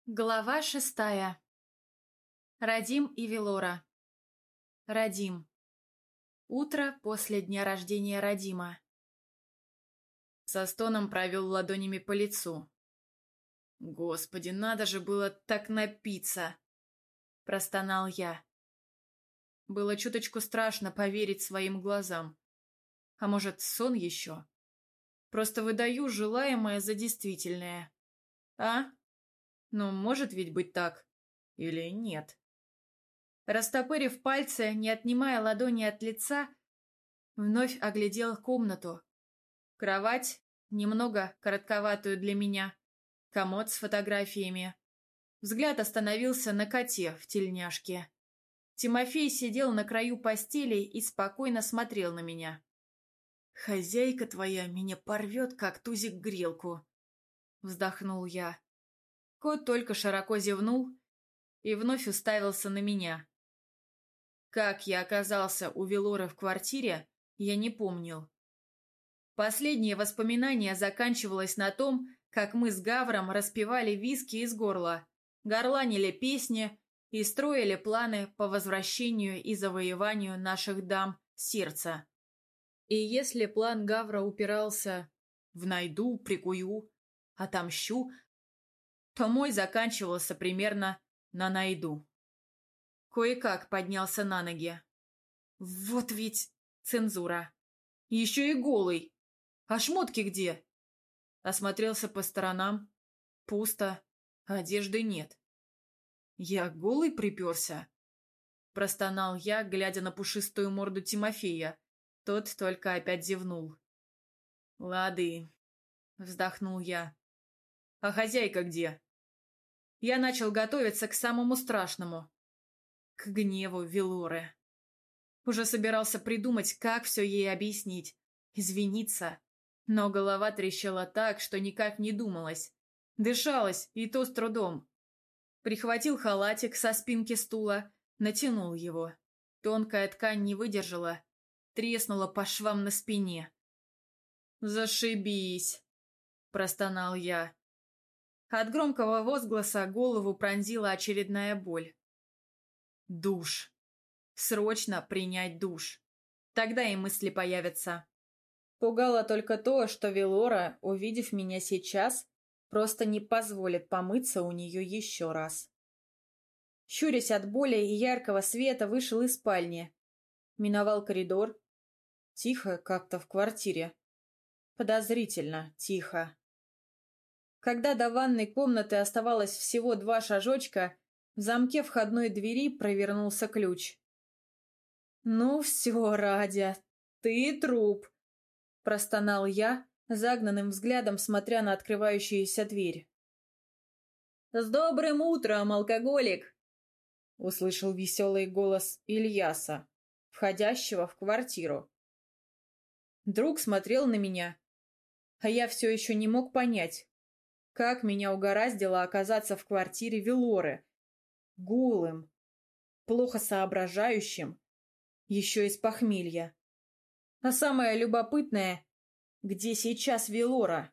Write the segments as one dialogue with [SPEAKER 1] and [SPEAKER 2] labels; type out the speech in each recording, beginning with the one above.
[SPEAKER 1] Глава 6. Радим и Велора. Радим. Утро после дня рождения Радима. Со стоном провел ладонями по лицу. «Господи, надо же было так напиться!» Простонал я. Было чуточку страшно поверить своим глазам. А может, сон еще? Просто выдаю желаемое за действительное. А? Ну, может ведь быть так? Или нет? Растопырив пальцы, не отнимая ладони от лица, вновь оглядел комнату. Кровать, немного коротковатую для меня, комод с фотографиями. Взгляд остановился на коте в тельняшке. Тимофей сидел на краю постели и спокойно смотрел на меня. «Хозяйка твоя меня порвет, как тузик грелку», — вздохнул я. Кот только широко зевнул и вновь уставился на меня. Как я оказался у Велоры в квартире, я не помнил. Последнее воспоминание заканчивалось на том, как мы с Гавром распевали виски из горла, горланили песни и строили планы по возвращению и завоеванию наших дам сердца. И если план Гавра упирался в «найду, прикую, отомщу», то мой заканчивался примерно на «найду». Кое-как поднялся на ноги. Вот ведь цензура. Еще и голый. А шмотки где? Осмотрелся по сторонам. Пусто. Одежды нет. Я голый приперся? Простонал я, глядя на пушистую морду Тимофея. Тот только опять зевнул. Лады. Вздохнул я. А хозяйка где? Я начал готовиться к самому страшному. К гневу Велоры. Уже собирался придумать, как все ей объяснить, извиниться. Но голова трещала так, что никак не думалось. Дышалось, и то с трудом. Прихватил халатик со спинки стула, натянул его. Тонкая ткань не выдержала, треснула по швам на спине. «Зашибись!» – простонал я. От громкого возгласа голову пронзила очередная боль. Душ. Срочно принять душ. Тогда и мысли появятся. Пугало только то, что Велора, увидев меня сейчас, просто не позволит помыться у нее еще раз. Щурясь от боли и яркого света, вышел из спальни. Миновал коридор. Тихо как-то в квартире. Подозрительно тихо. Когда до ванной комнаты оставалось всего 2 шажочка, в замке входной двери провернулся ключ. «Ну все, Радя, ты труп», — простонал я, загнанным взглядом смотря на открывающуюся дверь. «С добрым утром, алкоголик!» — услышал веселый голос Ильяса, входящего в квартиру. Друг смотрел на меня, а я все еще не мог понять, как меня угораздило оказаться в квартире Велоры, голым, плохо соображающим, еще из похмелья. А самое любопытное, где сейчас Велора?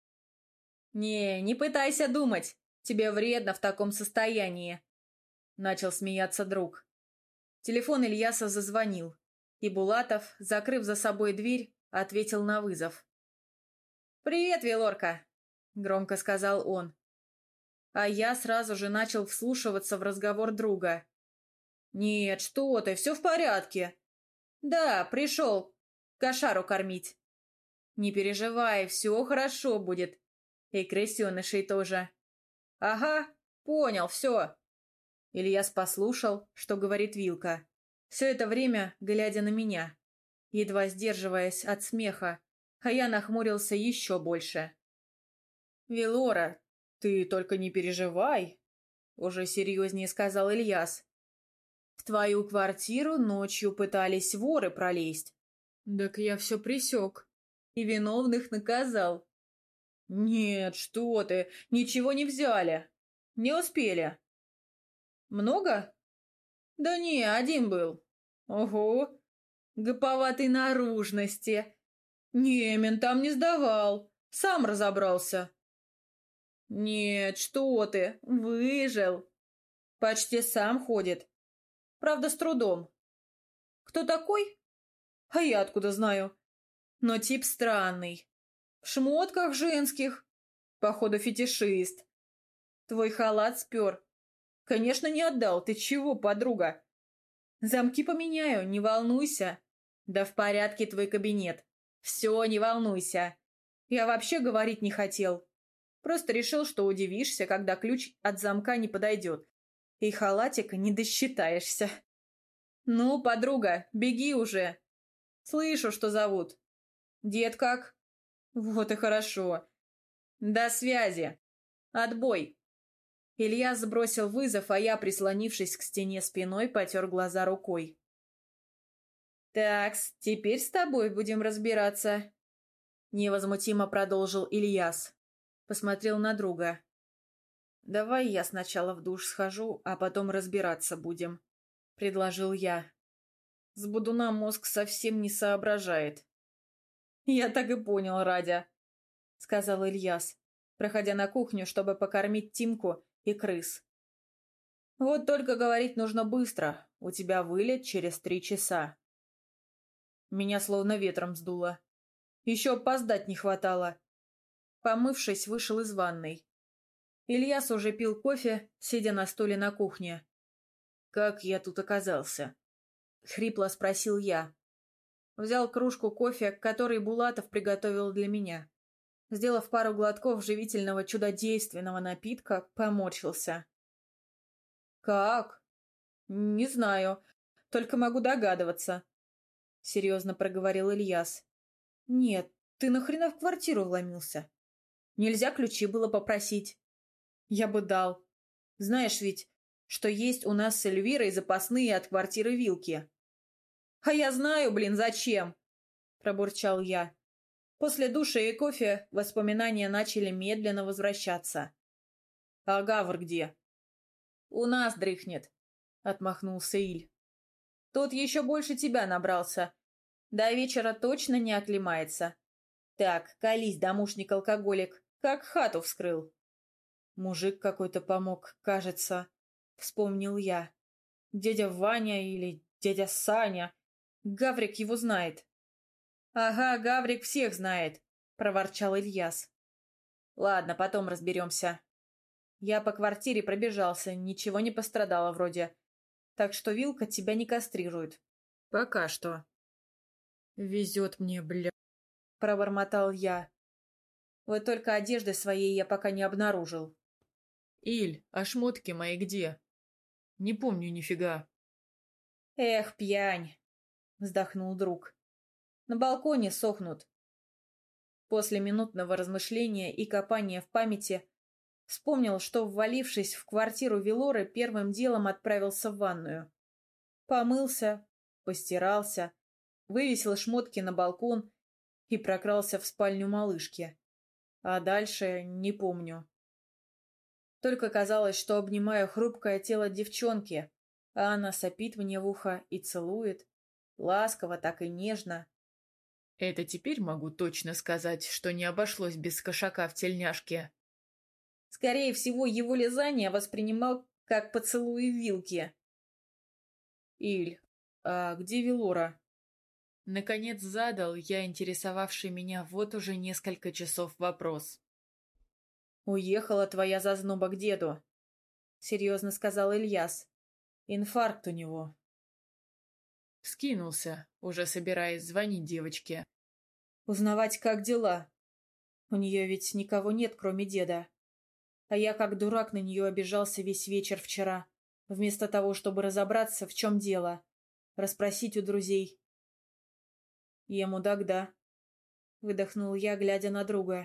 [SPEAKER 1] Не пытайся думать, тебе вредно в таком состоянии, начал смеяться друг. Телефон Ильяса зазвонил, и Булатов, закрыв за собой дверь, ответил на вызов. «Привет, Велорка!» — громко сказал он. А я сразу же начал вслушиваться в разговор друга. «Нет, что ты, все в порядке. Да, пришел кошару кормить. Не переживай, все хорошо будет. И крысенышей тоже. Ага, понял, все». Ильяс послушал, что говорит Вилка. Все это время глядя на меня, едва сдерживаясь от смеха, а я нахмурился еще больше. «Велора, ты только не переживай», — уже серьезнее сказал Ильяс. «В твою квартиру ночью пытались воры пролезть. Так я все пресек и виновных наказал». «Нет, что ты, ничего не взяли. Не успели». «Много?» «Да не, один был». «Ого, гоповатой наружности. Не, ментам не сдавал, сам разобрался». «Нет, что ты, выжил. Почти сам ходит. Правда, с трудом. Кто такой? А я откуда знаю? Но тип странный. В шмотках женских. Походу, фетишист. Твой халат спер. Конечно, не отдал. Ты чего, подруга? Замки поменяю, не волнуйся. Да в порядке твой кабинет. Все, не волнуйся. Я вообще говорить не хотел. Просто решил, что удивишься, когда ключ от замка не подойдет. И халатика не досчитаешься. Ну, подруга, беги уже. Слышу, что зовут. Дед как? Вот и хорошо. До связи. Отбой. Илья сбросил вызов, а я, прислонившись к стене спиной, потер глаза рукой. «Такс, теперь с тобой будем разбираться», — невозмутимо продолжил Ильяс. Посмотрел на друга. «Давай я сначала в душ схожу, а потом разбираться будем», — предложил я. С будуна мозг совсем не соображает. «Я так и понял, Радя», — сказал Ильяс, проходя на кухню, чтобы покормить Тимку и крыс. «Вот только говорить нужно быстро. У тебя вылет через 3 часа». Меня словно ветром сдуло. Еще опоздать не хватало. Помывшись, вышел из ванной. Ильяс уже пил кофе, сидя на стуле на кухне. «Как я тут оказался?» — хрипло спросил я. Взял кружку кофе, который Булатов приготовил для меня. Сделав пару глотков живительного чудодейственного напитка, поморщился. «Как? Не знаю. Только могу догадываться», — серьезно проговорил Ильяс. «Нет, ты нахрена в квартиру вломился? Нельзя ключи было попросить. Я бы дал. Знаешь ведь, что есть у нас с Эльвирой запасные от квартиры вилки». «А я знаю, блин, зачем?» — пробурчал я. После душа и кофе воспоминания начали медленно возвращаться. «А Гавр где?» «У нас дрыхнет», — отмахнулся Иль. «Тот еще больше тебя набрался. До вечера точно не оклемается. Так, колись, домушник-алкоголик, как хату вскрыл». «Мужик какой-то помог, кажется», — вспомнил я. «Дядя Ваня или дядя Саня. Гаврик его знает». «Ага, Гаврик всех знает», — проворчал Ильяс. «Ладно, потом разберемся». Я по квартире пробежался, ничего не пострадало вроде. Так что вилка тебя не кастрирует. Пока что. «Везет мне, бля», — пробормотал я. Вот только одежды своей я пока не обнаружил. «Иль, а шмотки мои где?» «Не помню нифига». «Эх, пьянь», — вздохнул друг. «На балконе сохнут». После минутного размышления и копания в памяти вспомнил, что, ввалившись в квартиру Велоры, первым делом отправился в ванную. Помылся, постирался, вывесил шмотки на балкон и прокрался в спальню малышки. А дальше не помню. Только казалось, что обнимаю хрупкое тело девчонки, а она сопит мне в ухо и целует, ласково, так и нежно. Это теперь могу точно сказать, что не обошлось без кошака в тельняшке. Скорее всего, его лизание воспринимал как поцелуи вилки. «Иль, а где Велора?» Наконец задал я интересовавший меня вот уже несколько часов вопрос. «Уехала твоя зазноба к деду», — серьезно сказал Ильяс. «Инфаркт у него». Скинулся, уже собираясь звонить девочке. Узнавать, как дела. У нее ведь никого нет, кроме деда. А я, как дурак, на нее обижался весь вечер вчера, вместо того, чтобы разобраться, в чем дело, расспросить у друзей. «Я мудак, да?» — выдохнул я, глядя на друга.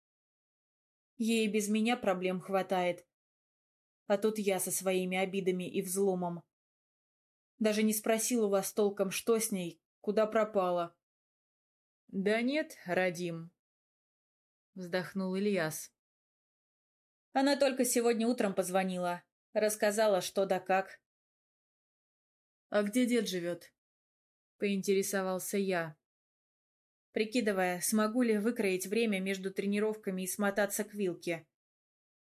[SPEAKER 1] «Ей без меня проблем хватает. А тут я со своими обидами и взломом. Даже не спросил у вас толком, что с ней, куда пропала». «Да нет, Радим», — вздохнул Ильяс. «Она только сегодня утром позвонила, рассказала, что да как». «А где дед живет?» — поинтересовался я, прикидывая, смогу ли выкроить время между тренировками и смотаться к вилке.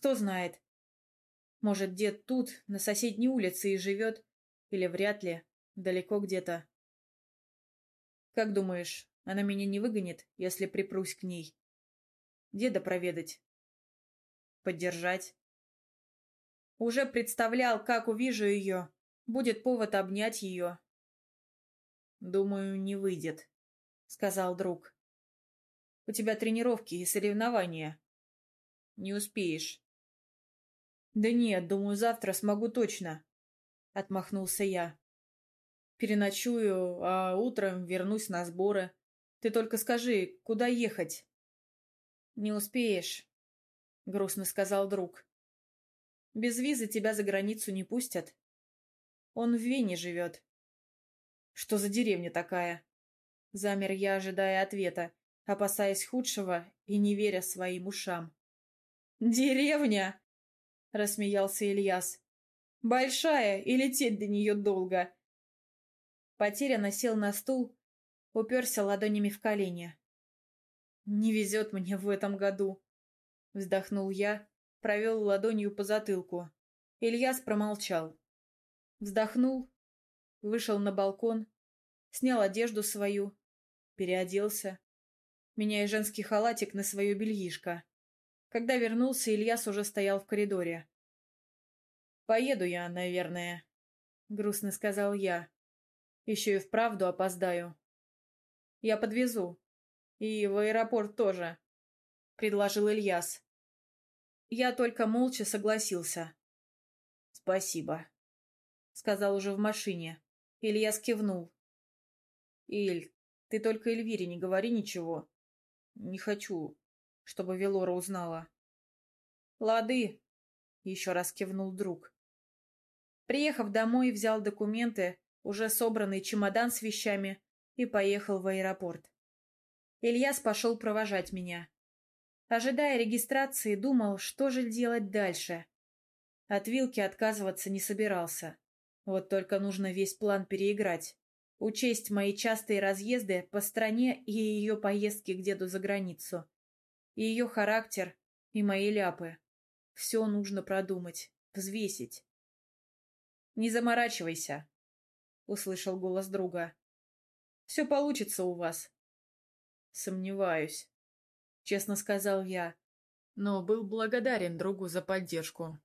[SPEAKER 1] Кто знает. Может, дед тут, на соседней улице и живет, или вряд ли, далеко где-то. Как думаешь, она меня не выгонит, если припрусь к ней? Деда проведать? Поддержать? Уже представлял, как увижу ее. Будет повод обнять ее. «Думаю, не выйдет», — сказал друг. «У тебя тренировки и соревнования. Не успеешь». «Да нет, думаю, завтра смогу точно», — отмахнулся я. «Переночую, а утром вернусь на сборы. Ты только скажи, куда ехать?» «Не успеешь», — грустно сказал друг. «Без визы тебя за границу не пустят. Он в Вене живет». «Что за деревня такая?» Замер я, ожидая ответа, опасаясь худшего и не веря своим ушам. «Деревня!» — рассмеялся Ильяс. «Большая, и лететь до нее долго». Потерянно сел на стул, уперся ладонями в колени. «Не везет мне в этом году», — вздохнул я, провел ладонью по затылку. Ильяс промолчал. Вздохнул, вышел на балкон, снял одежду свою, переоделся, меняя женский халатик на свое бельишко. Когда вернулся, Ильяс уже стоял в коридоре. «Поеду я, наверное», — грустно сказал я. «Еще и вправду опоздаю». «Я подвезу. И в аэропорт тоже», — предложил Ильяс. Я только молча согласился. «Спасибо», — сказал уже в машине. Ильяс кивнул. «Иль, ты только Эльвире не говори ничего. Не хочу, чтобы Велора узнала». «Лады», — еще раз кивнул друг. Приехав домой, взял документы, уже собранный чемодан с вещами, и поехал в аэропорт. Ильяс пошел провожать меня. Ожидая регистрации, думал, что же делать дальше. От вилки отказываться не собирался. Вот только нужно весь план переиграть. Учесть мои частые разъезды по стране и ее поездки к деду за границу. И ее характер, и мои ляпы. Все нужно продумать, взвесить. «Не заморачивайся», — услышал голос друга. «Все получится у вас». «Сомневаюсь», — честно сказал я, но был благодарен другу за поддержку.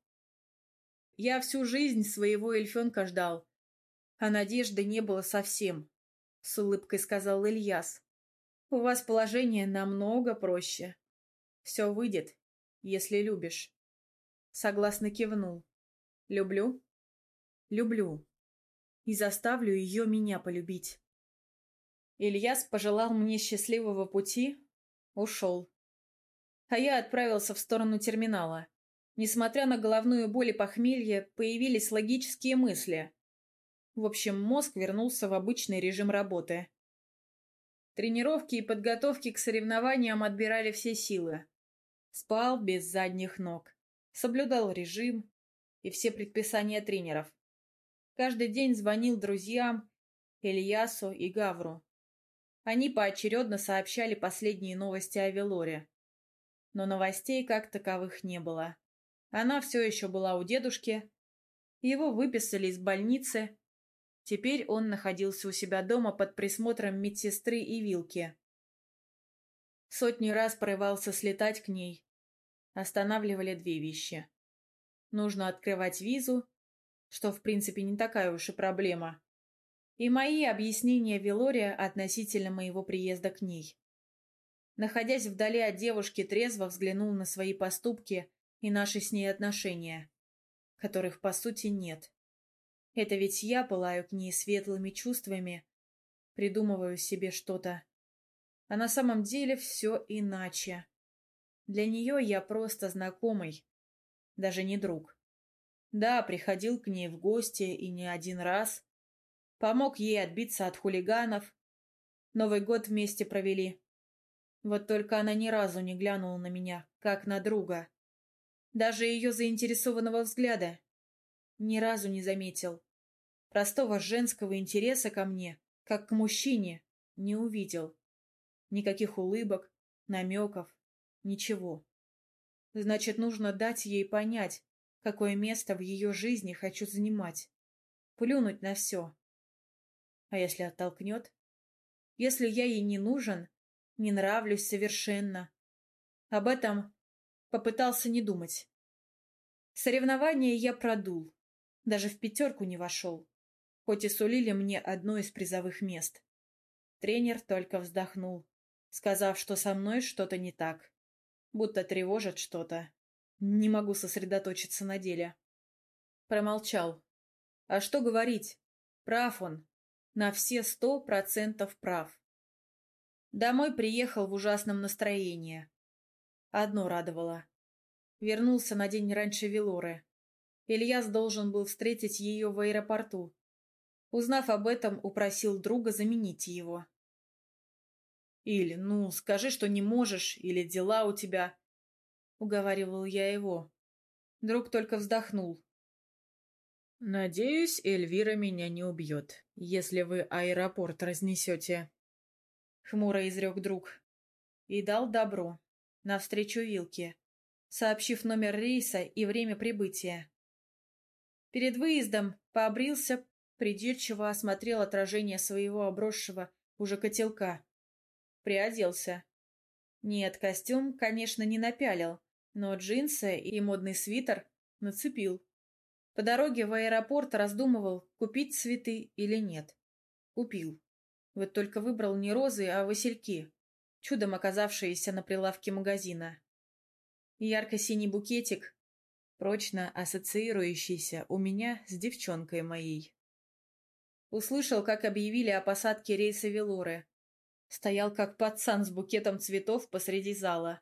[SPEAKER 1] Я всю жизнь своего эльфенка ждал, а надежды не было совсем, — с улыбкой сказал Ильяс. У вас положение намного проще. Все выйдет, если любишь. Согласно кивнул. Люблю? Люблю. И заставлю ее меня полюбить. Ильяс пожелал мне счастливого пути, ушел. А я отправился в сторону терминала. Несмотря на головную боль и похмелье, появились логические мысли. В общем, мозг вернулся в обычный режим работы. Тренировки и подготовки к соревнованиям отбирали все силы. Спал без задних ног. Соблюдал режим и все предписания тренеров. Каждый день звонил друзьям, Ильясу и Гавру. Они поочередно сообщали последние новости о Велоре. Но новостей как таковых не было. Она все еще была у дедушки. Его выписали из больницы. Теперь он находился у себя дома под присмотром медсестры и Вилки. Сотни раз порывался слетать к ней. Останавливали две вещи. Нужно открывать визу, что в принципе не такая уж и проблема, и мои объяснения Велоре относительно моего приезда к ней. Находясь вдали от девушки, трезво взглянул на свои поступки и наши с ней отношения, которых по сути нет. Это ведь я пылаю к ней светлыми чувствами, придумываю себе что-то. А на самом деле все иначе. Для нее я просто знакомый, даже не друг. Да, приходил к ней в гости и не один раз. Помог ей отбиться от хулиганов. Новый год вместе провели. Вот только она ни разу не глянула на меня, как на друга. Даже ее заинтересованного взгляда ни разу не заметил. Простого женского интереса ко мне, как к мужчине, не увидел. Никаких улыбок, намеков, ничего. Значит, нужно дать ей понять, какое место в ее жизни хочу занимать. Плюнуть на все. А если оттолкнет? Если я ей не нужен, не нравлюсь совершенно. Об этом попытался не думать. Соревнования я продул. Даже в пятерку не вошел, хоть и сулили мне одно из призовых мест. Тренер только вздохнул, сказав, что со мной что-то не так. Будто тревожит что-то. Не могу сосредоточиться на деле. Промолчал. А что говорить? Прав он. На все 100% прав. Домой приехал в ужасном настроении. Одно радовало. Вернулся на день раньше Велоры. Ильяс должен был встретить ее в аэропорту. Узнав об этом, упросил друга заменить его. «Иль, ну, скажи, что не можешь, или дела у тебя», — уговаривал я его. Друг только вздохнул. «Надеюсь, Эльвира меня не убьет, если вы аэропорт разнесете», — хмуро изрек друг. И дал добро. Навстречу Вилке, сообщив номер рейса и время прибытия. Перед выездом побрился, придирчиво осмотрел отражение своего обросшего уже котелка. Приоделся. Нет, костюм, конечно, не напялил, но джинсы и модный свитер нацепил. По дороге в аэропорт раздумывал, купить цветы или нет. Купил. Вот только выбрал не розы, а васильки, чудом оказавшиеся на прилавке магазина. Ярко-синий букетик, прочно ассоциирующийся у меня с девчонкой моей. Услышал, как объявили о посадке рейса Велоры. Стоял как пацан с букетом цветов посреди зала.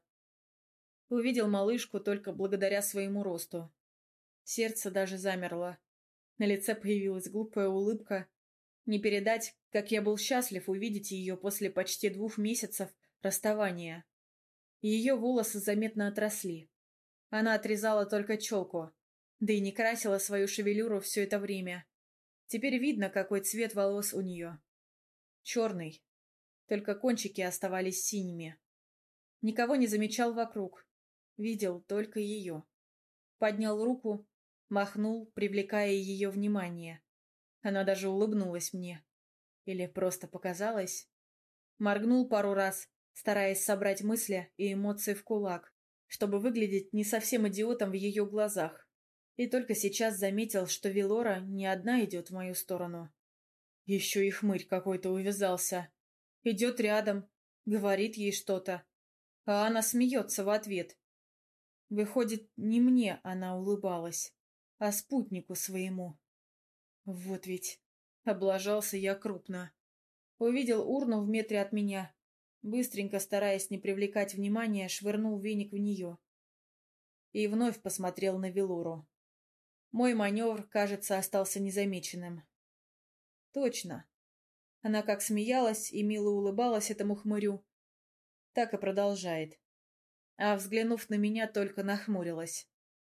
[SPEAKER 1] Увидел малышку только благодаря своему росту. Сердце даже замерло. На лице появилась глупая улыбка. Не передать, как я был счастлив увидеть ее после почти 2 месяцев расставания. Ее волосы заметно отросли. Она отрезала только челку, да и не красила свою шевелюру все это время. Теперь видно, какой цвет волос у нее. Черный. Только кончики оставались синими. Никого не замечал вокруг. Видел только ее. Поднял руку, махнул, привлекая ее внимание. Она даже улыбнулась мне. Или просто показалось. Моргнул пару раз, стараясь собрать мысли и эмоции в кулак, чтобы выглядеть не совсем идиотом в ее глазах. И только сейчас заметил, что Велора не одна идет в мою сторону. Еще и хмырь какой-то увязался. Идет рядом, говорит ей что-то, а она смеется в ответ. Выходит, не мне она улыбалась, а спутнику своему. Вот ведь облажался я крупно. Увидел урну в метре от меня. Быстренько, стараясь не привлекать внимания, швырнул веник в нее. И вновь посмотрел на Велору. Мой маневр, кажется, остался незамеченным. Точно. Она как смеялась и мило улыбалась этому хмырю, так и продолжает. А взглянув на меня, только нахмурилась.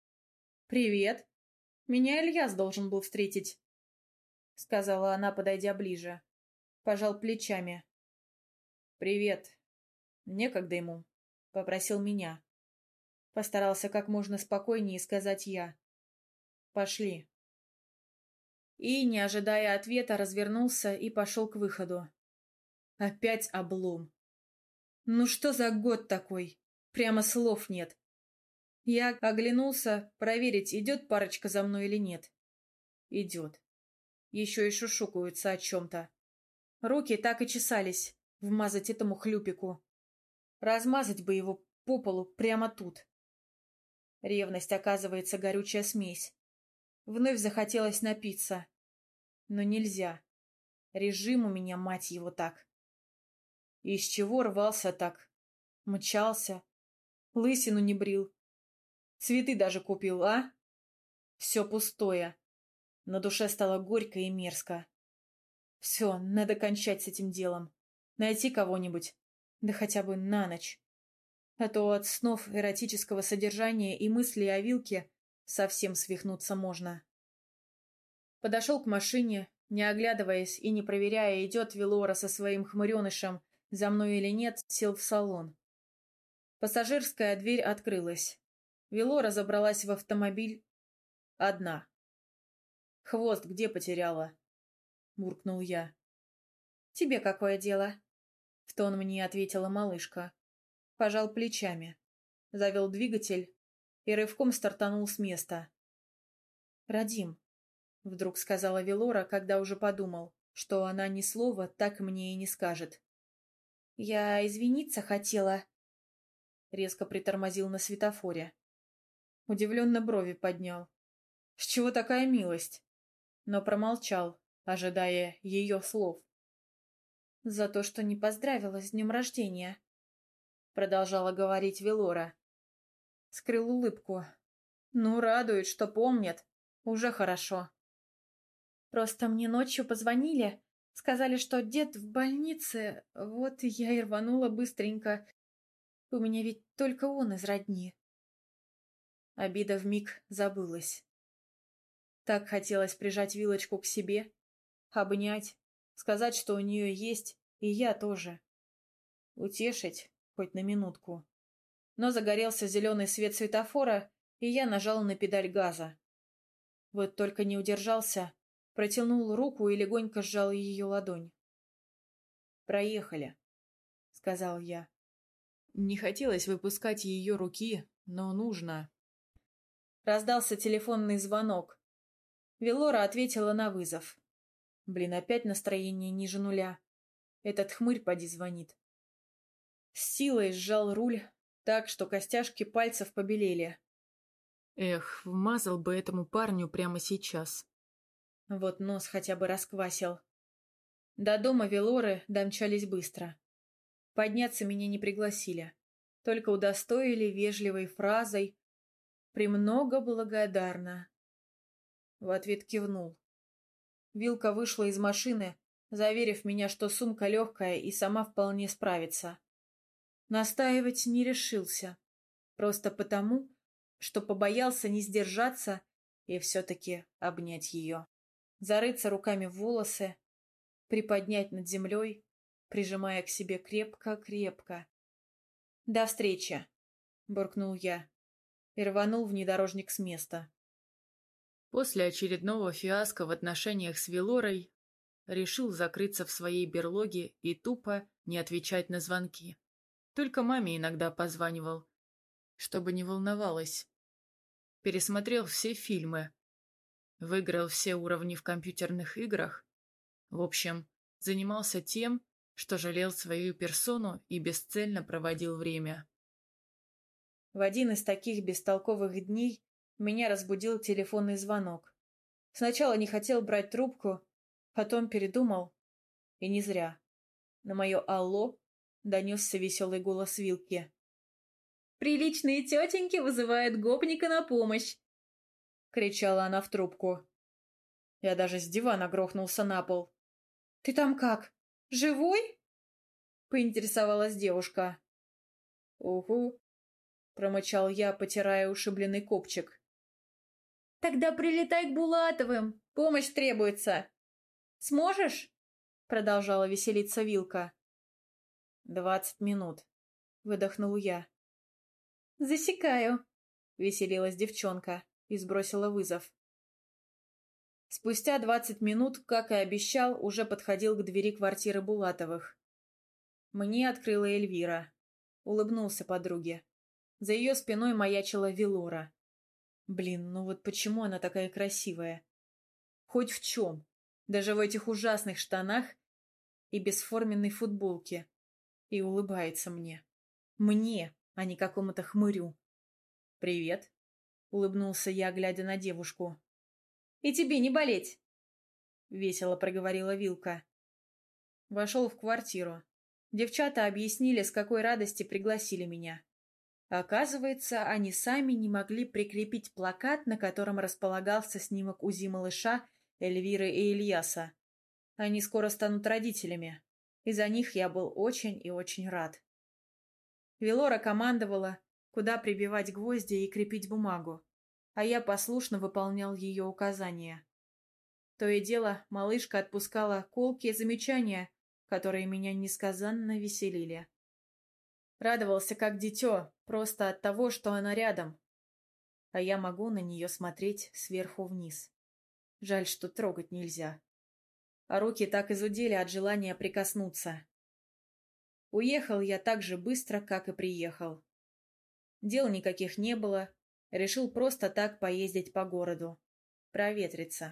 [SPEAKER 1] «Привет. Меня Ильяс должен был встретить», — сказала она, подойдя ближе. Пожал плечами. «Привет. Некогда ему», — попросил меня. Постарался как можно спокойнее сказать я. «Пошли». И, не ожидая ответа, развернулся и пошел к выходу. Опять облом. Ну что за год такой? Прямо слов нет. Я оглянулся, проверить, идет парочка за мной или нет. Идет. Еще и шушукаются о чем-то. Руки так и чесались вмазать этому хлюпику. Размазать бы его по полу прямо тут. Ревность, оказывается, горючая смесь. Вновь захотелось напиться. Но нельзя. Режим у меня, мать его, так. Из чего рвался так? Мчался. Лысину не брил. Цветы даже купил, а? Все пустое. На душе стало горько и мерзко. Все, надо кончать с этим делом. Найти кого-нибудь. Да хотя бы на ночь. А то от снов эротического содержания и мыслей о Вилке совсем свихнуться можно. Подошел к машине, не оглядываясь и не проверяя, идет Велора со своим хмыренышем за мной или нет, сел в салон. Пассажирская дверь открылась. Велора забралась в автомобиль одна. «Хвост где потеряла?» — буркнул я. «Тебе какое дело?» — в тон мне ответила малышка. Пожал плечами, завел двигатель и рывком стартанул с места. «Радим», — вдруг сказала Велора, когда уже подумал, что она ни слова так мне и не скажет. «Я извиниться хотела», — резко притормозил на светофоре. Удивленно брови поднял. «С чего такая милость?» Но промолчал, ожидая ее слов. «За то, что не поздравила с днем рождения», — продолжала говорить Велора. Скрыл улыбку. «Ну, радует, что помнят. Уже хорошо. Просто мне ночью позвонили, сказали, что дед в больнице, вот я и рванула быстренько. У меня ведь только он из родни». Обида вмиг забылась. Так хотелось прижать Вилочку к себе, обнять, сказать, что у нее есть, и я тоже. Утешить хоть на минутку. Но загорелся зеленый свет светофора, и я нажал на педаль газа. Вот только не удержался, протянул руку и легонько сжал ее ладонь. «Проехали», — сказал я. Не хотелось выпускать ее руки, но нужно. Раздался телефонный звонок. Велора ответила на вызов. Блин, опять настроение ниже нуля. Этот хмырь поди звонит. С силой сжал руль так, что костяшки пальцев побелели. Эх, вмазал бы этому парню прямо сейчас. Вот нос хотя бы расквасил. До дома Велоры домчались быстро. Подняться меня не пригласили. Только удостоили вежливой фразой «Премного благодарна». В ответ кивнул. Вилка вышла из машины, заверив меня, что сумка легкая и сама вполне справится. Настаивать не решился. Просто потому, что побоялся не сдержаться и все-таки обнять ее. Зарыться руками в волосы, приподнять над землей, прижимая к себе крепко-крепко. «До встречи!» — буркнул я и рванул внедорожник с места. После очередного фиаско в отношениях с Велорой решил закрыться в своей берлоге и тупо не отвечать на звонки. Только маме иногда позванивал, чтобы не волновалась. Пересмотрел все фильмы, выиграл все уровни в компьютерных играх. В общем, занимался тем, что жалел свою персону и бесцельно проводил время. В один из таких бестолковых дней меня разбудил телефонный звонок. Сначала не хотел брать трубку, потом передумал. И не зря. На мое «Алло» донесся веселый голос Вилки. «Приличные тетеньки вызывают гопника на помощь!» — кричала она в трубку. Я даже с дивана грохнулся на пол. «Ты там как? Живой?» — поинтересовалась девушка. «Угу», — промычал я, потирая ушибленный копчик. «Тогда прилетай к Булатовым, помощь требуется. Сможешь?» — продолжала веселиться Вилка. 20 минут, — выдохнул я. «Засекаю», — веселилась девчонка и сбросила вызов. Спустя 20 минут, как и обещал, уже подходил к двери квартиры Булатовых. Мне открыла Эльвира. Улыбнулся подруге. За ее спиной маячила Велора. Блин, ну вот почему она такая красивая? Хоть в чем. Даже в этих ужасных штанах и бесформенной футболке. И улыбается мне. Мне, а не какому-то хмырю. «Привет», — улыбнулся я, глядя на девушку. «И тебе не болеть», — весело проговорила Вилка. Вошел в квартиру. Девчата объяснили, с какой радости пригласили меня. Оказывается, они сами не могли прикрепить плакат, на котором располагался снимок УЗИ малыша, Эльвиры и Ильяса. Они скоро станут родителями, и за них я был очень и очень рад. Велора командовала, куда прибивать гвозди и крепить бумагу, а я послушно выполнял ее указания. То и дело, малышка отпускала колкие замечания, которые меня несказанно веселили. Радовался как дитё, просто от того, что она рядом. а я могу на нее смотреть сверху вниз. Жаль, что трогать нельзя. А руки так изудели от желания прикоснуться. Уехал я так же быстро, как и приехал. Дел никаких не было, решил просто так поездить по городу. Проветриться.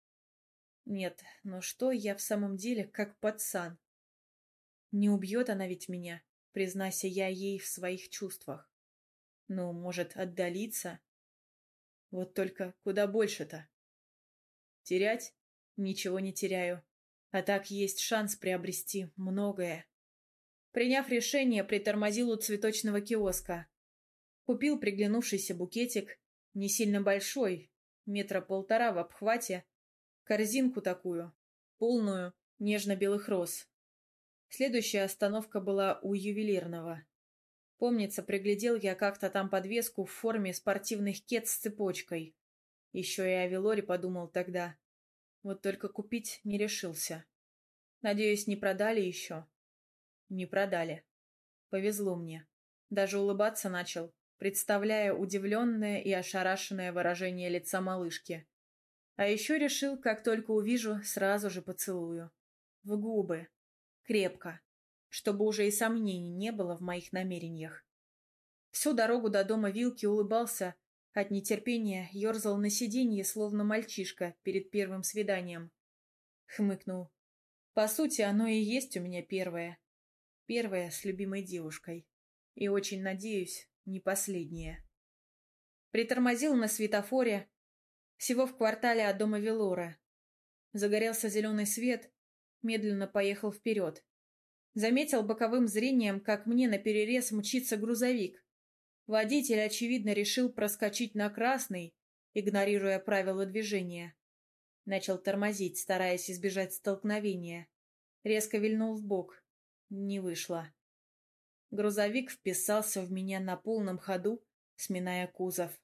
[SPEAKER 1] Нет, ну что я в самом деле как пацан? Не убьет она ведь меня, признайся я ей в своих чувствах. Ну, может, отдалиться? Вот только куда больше-то? Терять? Ничего не теряю. А так есть шанс приобрести многое. Приняв решение, притормозил у цветочного киоска. Купил приглянувшийся букетик, не сильно большой, 1,5 метра в обхвате, корзинку такую, полную нежно-белых роз. Следующая остановка была у ювелирного. Помнится, приглядел я как-то там подвеску в форме спортивных кед с цепочкой. Еще и о Велоре подумал тогда. Вот только купить не решился. Надеюсь, не продали еще? Не продали. Повезло мне. Даже улыбаться начал, представляя удивленное и ошарашенное выражение лица малышки. А еще решил, как только увижу, сразу же поцелую. В губы. Крепко. Чтобы уже и сомнений не было в моих намерениях. Всю дорогу до дома Вилки улыбался, от нетерпения ерзал на сиденье, словно мальчишка перед первым свиданием. Хмыкнул. По сути, оно и есть у меня первое. Первое с любимой девушкой. И очень надеюсь, не последнее. Притормозил на светофоре, всего в квартале от дома Велора. Загорелся зеленый свет, медленно поехал вперед. Заметил боковым зрением, как мне наперерез мчится грузовик. Водитель, очевидно, решил проскочить на красный, игнорируя правила движения. Начал тормозить, стараясь избежать столкновения. Резко вильнул вбок. Не вышло. Грузовик вписался в меня на полном ходу, сминая кузов.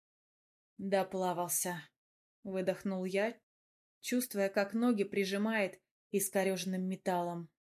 [SPEAKER 1] Доплавался. Выдохнул я, чувствуя, как ноги прижимает искореженным металлом.